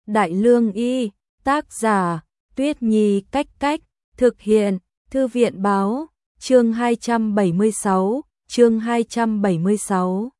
Đại Lương Y, tác giả, Tuyết Nhi Cách Cách, thực hiện, Thư viện Báo, chương 276, chương 276.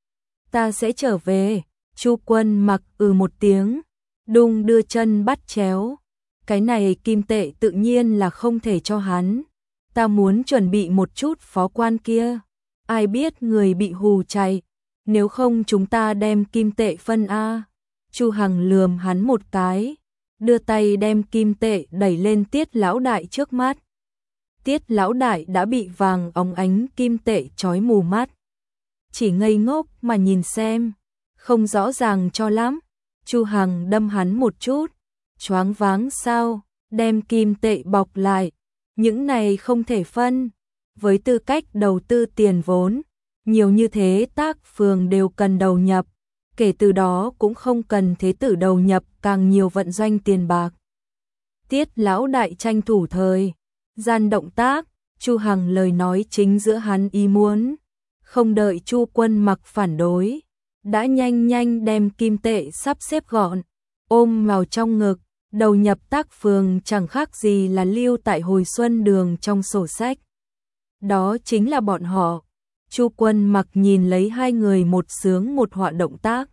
Ta sẽ trở về, Chu Quân Mặc một tiếng, đung đưa chân bắt chéo. Cái này kim tệ tự nhiên là không thể cho hắn. Ta muốn chuẩn bị một chút phó quan kia. Ai biết người bị hù chạy. Nếu không chúng ta đem kim tệ phân A. Chu Hằng lườm hắn một cái, đưa tay đem kim tệ đẩy lên Tiết lão đại trước mắt. Tiết lão đại đã bị vàng óng ánh kim tệ chói mù mắt. Chỉ ngây ngốc mà nhìn xem, không rõ ràng cho lắm. Chu Hằng đâm hắn một chút. Choáng váng sao, đem kim tệ bọc lại. Những này không thể phân. Với tư cách đầu tư tiền vốn, nhiều như thế tác phường đều cần đầu nhập. Kể từ đó cũng không cần thế tử đầu nhập càng nhiều vận doanh tiền bạc. Tiết lão đại tranh thủ thời gian động tác, Chu Hằng lời nói chính giữa hắn ý muốn. Không đợi Chu Quân Mặc phản đối, đã nhanh nhanh đem kim tệ sắp xếp gọn, ôm vào trong ngực, đầu nhập tác phường chẳng khác gì là lưu tại hồi xuân đường trong sổ sách. Đó chính là bọn họ. Chu Quân Mặc nhìn lấy hai người một sướng một họa động tác.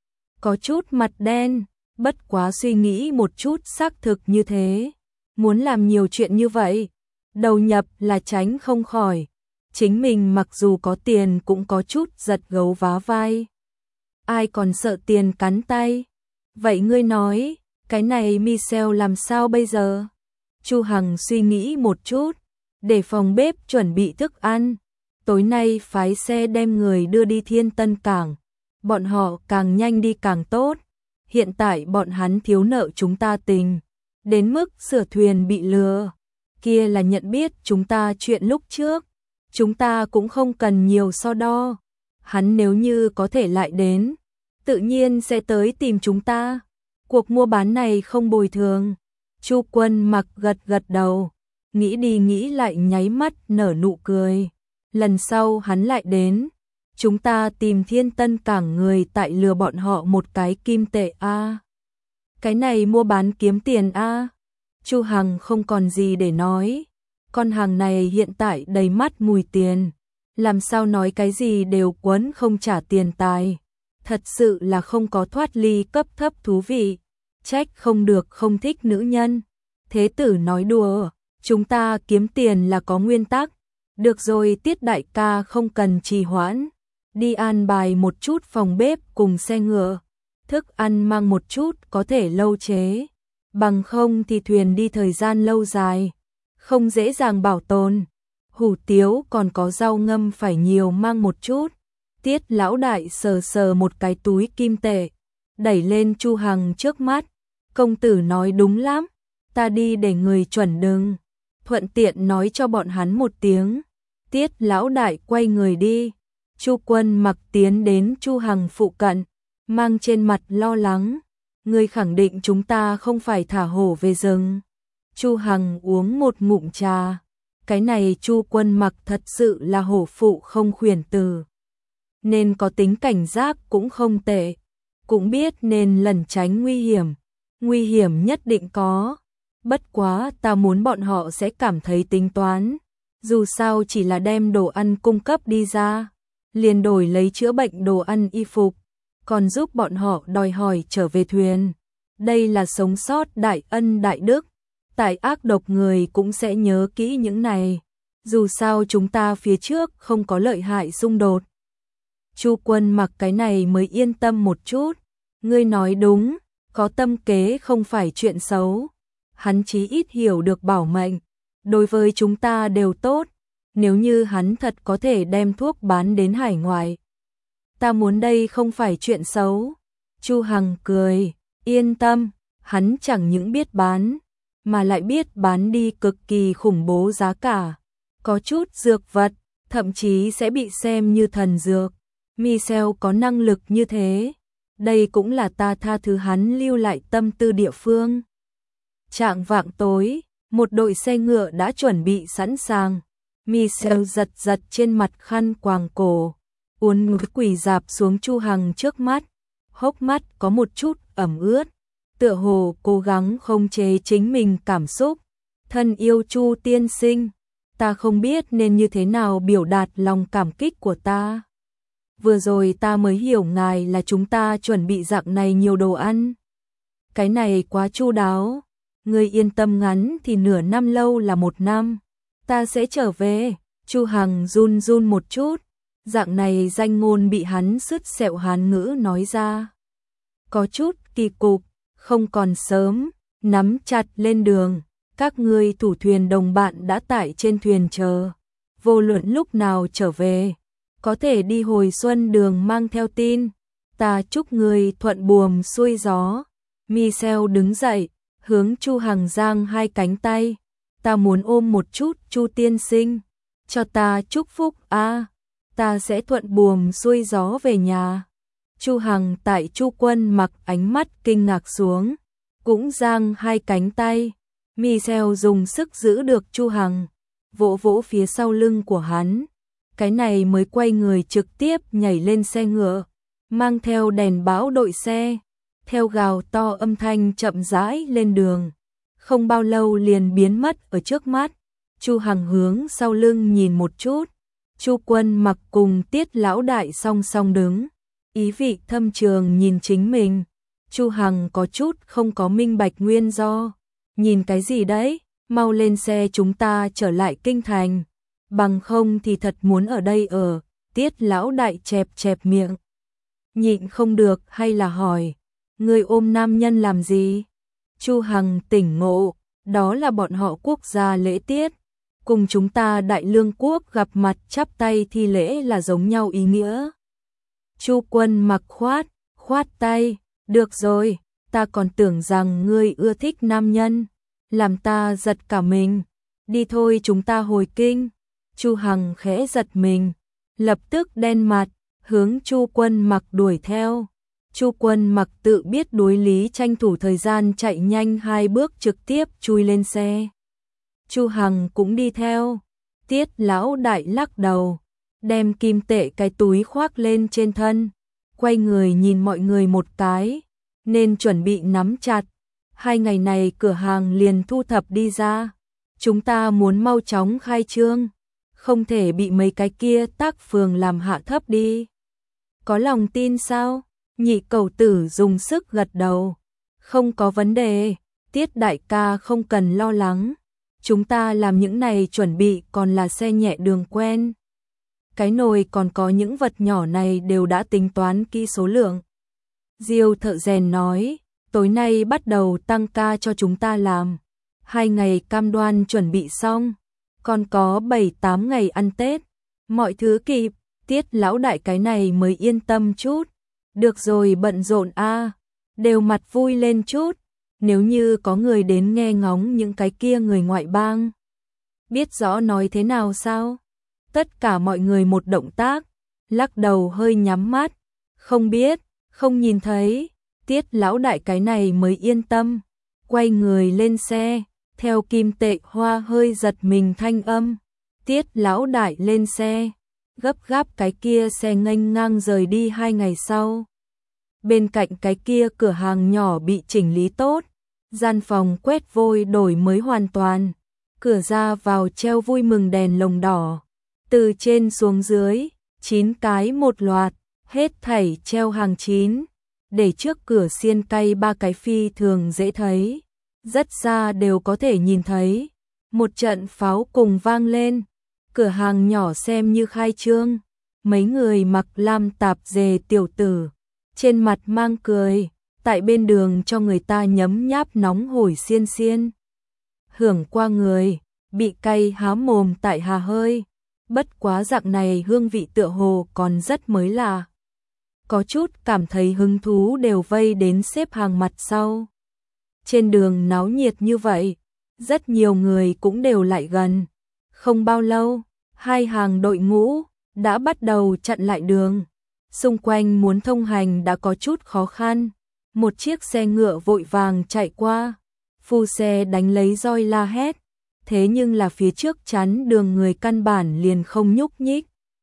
Có chút mặt đen, bất quá suy nghĩ một chút xác thực như thế. Muốn làm nhiều chuyện như vậy, đầu nhập là tránh không khỏi. Chính mình mặc dù có tiền cũng có chút giật gấu vá vai. Ai còn sợ tiền cắn tay? Vậy ngươi nói, cái này Michelle làm sao bây giờ? Chu Hằng suy nghĩ một chút, để phòng bếp chuẩn bị thức ăn. Tối nay phái xe đem người đưa đi Thiên Tân Cảng. Bọn họ càng nhanh đi càng tốt. Hiện tại bọn hắn thiếu nợ chúng ta tình. Đến mức sửa thuyền bị lừa. Kia là nhận biết chúng ta chuyện lúc trước. Chúng ta cũng không cần nhiều so đo. Hắn nếu như có thể lại đến, tự nhiên sẽ tới tìm chúng ta. Cuộc mua bán này không bồi thường. Chu Quân Mặc gật gật đầu. Nghĩ đi nghĩ lại nháy mắt nở nụ cười. Lần sau hắn lại đến, chúng ta tìm Thiên Tân Cảng người tại lừa bọn họ một cái kim tệ A. Cái này mua bán kiếm tiền A. Chu Hằng không còn gì để nói. Con hàng này hiện tại đầy mắt mùi tiền. Làm sao nói cái gì đều quấn không trả tiền tài. Thật sự là không có thoát ly cấp thấp thú vị. Trách không được không thích nữ nhân. Thế tử nói đùa, chúng ta kiếm tiền là có nguyên tắc. Được rồi, Tiết đại ca không cần trì hoãn. Đi an bài một chút phòng bếp cùng xe ngựa. Thức ăn mang một chút có thể lâu chế. Bằng không thì thuyền đi thời gian lâu dài. Không dễ dàng bảo tồn. Hủ tiếu còn có rau ngâm phải nhiều mang một chút. Tiết lão đại sờ sờ một cái túi kim tệ. Đẩy lên Chu Hằng trước mắt. Công tử nói đúng lắm. Ta đi để người chuẩn đừng. Thuận tiện nói cho bọn hắn một tiếng. Tiết lão đại quay người đi. Chu Quân Mặc tiến đến Chu Hằng phụ cận, mang trên mặt lo lắng. Ngươi khẳng định chúng ta không phải thả hổ về rừng. Chu Hằng uống một ngụm trà. Cái này Chu Quân Mặc thật sự là hổ phụ không khuyển từ. Nên có tính cảnh giác cũng không tệ. Cũng biết nên lẩn tránh nguy hiểm. Nguy hiểm nhất định có. Bất quá ta muốn bọn họ sẽ cảm thấy tính toán. Dù sao chỉ là đem đồ ăn cung cấp đi ra, liền đổi lấy chữa bệnh đồ ăn y phục, còn giúp bọn họ đòi hỏi trở về thuyền. Đây là sống sót đại ân đại đức. Tại ác độc người cũng sẽ nhớ kỹ những này. Dù sao chúng ta phía trước không có lợi hại xung đột. Chu Quân Mặc cái này mới yên tâm một chút. Ngươi nói đúng, có tâm kế không phải chuyện xấu. Hắn chí ít hiểu được bảo mệnh. Đối với chúng ta đều tốt. Nếu như hắn thật có thể đem thuốc bán đến hải ngoại. Ta muốn đây không phải chuyện xấu. Chu Hằng cười. Yên tâm, hắn chẳng những biết bán, mà lại biết bán đi cực kỳ khủng bố giá cả. Có chút dược vật, thậm chí sẽ bị xem như thần dược. Michelle có năng lực như thế. Đây cũng là ta tha thứ hắn lưu lại tâm tư địa phương. Chạng vạng tối, một đội xe ngựa đã chuẩn bị sẵn sàng. Michelle giật giật trên mặt khăn quàng cổ, uốn quỳ dạp xuống Chu Hằng trước mắt, hốc mắt có một chút ẩm ướt. tựa hồ cố gắng khống chế chính mình cảm xúc. Thân yêu Chu tiên sinh, ta không biết nên như thế nào biểu đạt lòng cảm kích của ta. Vừa rồi ta mới hiểu ngài là chúng ta chuẩn bị dạng này nhiều đồ ăn. Cái này quá chu đáo. Ngươi yên tâm, ngắn thì nửa năm, lâu là 1 năm. Ta sẽ trở về. Chu Hằng run run một chút. Dạng này danh ngôn bị hắn sứt sẹo Hán ngữ nói ra. Có chút kỳ cục, không còn sớm, nắm chặt lên đường. Các ngươi thủ thuyền đồng bạn đã tại trên thuyền chờ. Vô luận lúc nào trở về, có thể đi hồi xuân đường mang theo tin. Ta chúc ngươi thuận buồm xuôi gió. Michel đứng dậy, hướng Chu Hằng giang 2 cánh tay. Ta muốn ôm một chút Chu tiên sinh. Cho ta chúc phúc a. Ta sẽ thuận buồm xuôi gió về nhà. Chu Hằng tại Chu Quân Mặc ánh mắt kinh ngạc xuống, cũng giang 2 cánh tay. Michel dùng sức giữ được Chu Hằng, vỗ vỗ phía sau lưng của hắn. Cái này mới quay người trực tiếp nhảy lên xe ngựa, mang theo đèn báo đội xe, theo gào to âm thanh chậm rãi lên đường. Không bao lâu liền biến mất ở trước mắt. Chu Hằng hướng sau lưng nhìn một chút. Chu Quân Mặc cùng Tiết lão đại song song đứng, ý vị thâm trường nhìn chính mình. Chu Hằng có chút không có minh bạch nguyên do. Nhìn cái gì đấy, mau lên xe, chúng ta trở lại kinh thành. Bằng không thì thật muốn ở đây ở. Tiết lão đại chẹp chẹp miệng, nhịn không được hay là hỏi, ngươi ôm nam nhân làm gì? Chu Hằng tỉnh ngộ, đó là bọn họ quốc gia lễ tiết, cùng chúng ta Đại Lương quốc gặp mặt chắp tay thi lễ là giống nhau ý nghĩa. Chu Quân Mặc khoát tay, được rồi, ta còn tưởng rằng ngươi ưa thích nam nhân, làm ta giật cả mình. Đi thôi, chúng ta hồi kinh. Chu Hằng khẽ giật mình, lập tức đen mặt, hướng Chu Quân Mặc đuổi theo. Chu Quân Mặc tự biết đối lý, tranh thủ thời gian chạy nhanh 2 bước trực tiếp chui lên xe. Chu Hằng cũng đi theo. Tiết lão đại lắc đầu, đem kim tệ cái túi khoác lên trên thân, quay người nhìn mọi người một cái, nên chuẩn bị nắm chặt. 2 ngày này cửa hàng liền thu thập đi ra. Chúng ta muốn mau chóng khai trương, không thể bị mấy cái kia tác phường làm hạ thấp đi. Có lòng tin sao? Nhị cầu tử dùng sức gật đầu. Không có vấn đề, Tiết đại ca không cần lo lắng. Chúng ta làm những này chuẩn bị còn là xe nhẹ đường quen. Cái nồi còn có những vật nhỏ này đều đã tính toán kỹ số lượng. Diêu thợ rèn nói, tối nay bắt đầu tăng ca cho chúng ta làm. 2 ngày cam đoan chuẩn bị xong, còn có 7-8 ngày ăn Tết. Mọi thứ kịp. Tiết lão đại cái này mới yên tâm chút. Được rồi, bận rộn a, đều mặt vui lên chút. Nếu như có người đến nghe ngóng những cái kia người ngoại bang, biết rõ nói thế nào sao? Tất cả mọi người một động tác, lắc đầu hơi nhắm mắt, không biết, không nhìn thấy. Tiết lão đại cái này mới yên tâm, quay người lên xe, theo kim tệ hoa hơi giật mình thanh âm. Tiết lão đại lên xe, gấp gáp cái kia xe nghênh ngang rời đi. 2 ngày sau, bên cạnh cái kia cửa hàng nhỏ bị chỉnh lý tốt, gian phòng quét vôi đổi mới hoàn toàn, cửa ra vào treo vui mừng đèn lồng đỏ, từ trên xuống dưới, 9 cái một loạt, hết thảy treo hàng 9, để trước cửa xiên cay 3 cái phi thường dễ thấy, rất xa đều có thể nhìn thấy. Một trận pháo cùng vang lên, cửa hàng nhỏ xem như khai trương. Mấy người mặc lam tạp dề tiểu tử, trên mặt mang cười, tại bên đường cho người ta nhấm nháp nóng hổi xiên xiên. Hưởng qua người, bị cay há mồm tại hà hơi. Bất quá dạng này hương vị tựa hồ còn rất mới lạ. Có chút cảm thấy hứng thú đều vây đến xếp hàng mặt sau. Trên đường náo nhiệt như vậy, rất nhiều người cũng đều lại gần. Không bao lâu, 2 hàng đội ngũ đã bắt đầu chặn lại đường. Xung quanh muốn thông hành đã có chút khó khăn. Một chiếc xe ngựa vội vàng chạy qua, phu xe đánh lấy roi la hét. Thế nhưng là phía trước chắn đường người căn bản liền không nhúc nhích,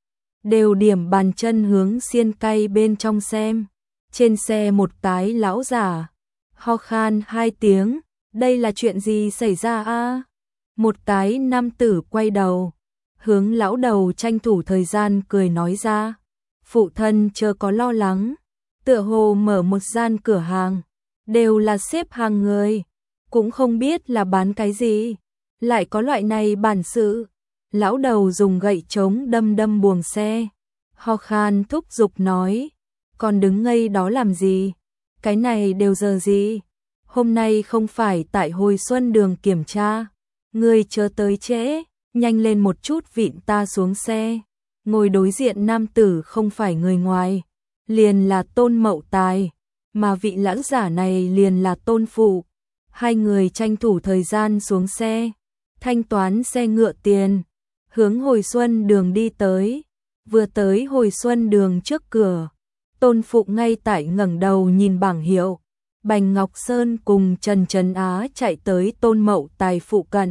đều điểm bàn chân hướng xiên cay bên trong xem. Trên xe một cái lão giả, Ho khan 2 tiếng, đây là chuyện gì xảy ra a? Một cái nam tử quay đầu, hướng lão đầu tranh thủ thời gian cười nói ra. Phụ thân chớ có lo lắng, tựa hồ mở một gian cửa hàng, đều là xếp hàng người, cũng không biết là bán cái gì, lại có loại này bản sự. Lão đầu dùng gậy trống đâm đâm buồng xe, ho khan thúc giục nói, còn đứng ngây đó làm gì, cái này đều giờ gì, hôm nay không phải tại Hồi Xuân Đường kiểm tra, ngươi chớ tới trễ, nhanh lên một chút vịn ta xuống xe. Ngồi đối diện nam tử không phải người ngoài, liền là Tôn Mậu Tài, mà vị lão giả này liền là Tôn Phụ. Hai người tranh thủ thời gian xuống xe, thanh toán xe ngựa tiền, hướng Hồi Xuân Đường đi tới. Vừa tới Hồi Xuân Đường trước cửa, Tôn Phụ ngay tại ngẩng đầu nhìn bảng hiệu. Bành Ngọc Sơn cùng Trần Trấn Á chạy tới Tôn Mậu Tài phụ cận.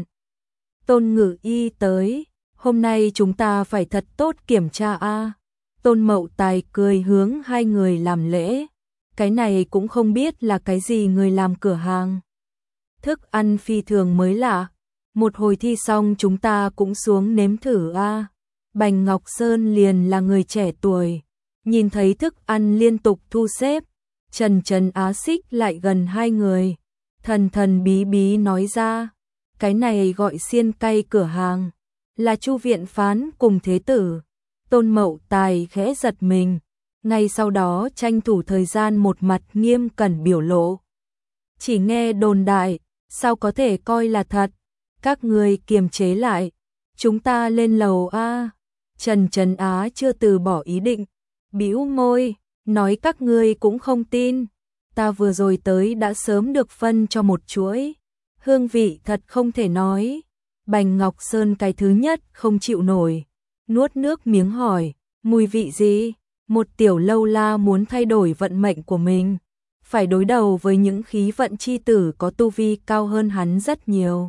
Tôn Ngự Y tới, hôm nay chúng ta phải thật tốt kiểm tra a. Tôn Mậu Tài cười hướng hai người làm lễ, cái này cũng không biết là cái gì người làm cửa hàng. Thức ăn phi thường mới lạ, một hồi thi xong chúng ta cũng xuống nếm thử a. Bành Ngọc Sơn liền là người trẻ tuổi, nhìn thấy thức ăn liên tục thu xếp, Trần Trấn Á xích lại gần hai người, thần thần bí bí nói ra, cái này gọi xiên cay cửa hàng, là Chu viện phán cùng thế tử. Tôn Mậu Tài khẽ giật mình, ngay sau đó tranh thủ thời gian một mặt nghiêm cẩn biểu lộ. Chỉ nghe đồn đại, sao có thể coi là thật, các người kiềm chế lại, chúng ta lên lầu a. Trần Trấn Á chưa từ bỏ ý định, bĩu môi, nói các ngươi cũng không tin, ta vừa rồi tới đã sớm được phân cho một chuỗi, hương vị thật không thể nói. Bành Ngọc Sơn cái thứ nhất không chịu nổi, nuốt nước miếng hỏi, mùi vị gì? Một tiểu lâu la muốn thay đổi vận mệnh của mình, phải đối đầu với những khí vận chi tử có tu vi cao hơn hắn rất nhiều.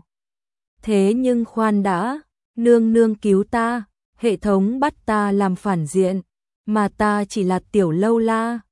Thế nhưng khoan đã, nương nương cứu ta, hệ thống bắt ta làm phản diện, mà ta chỉ là tiểu lâu la,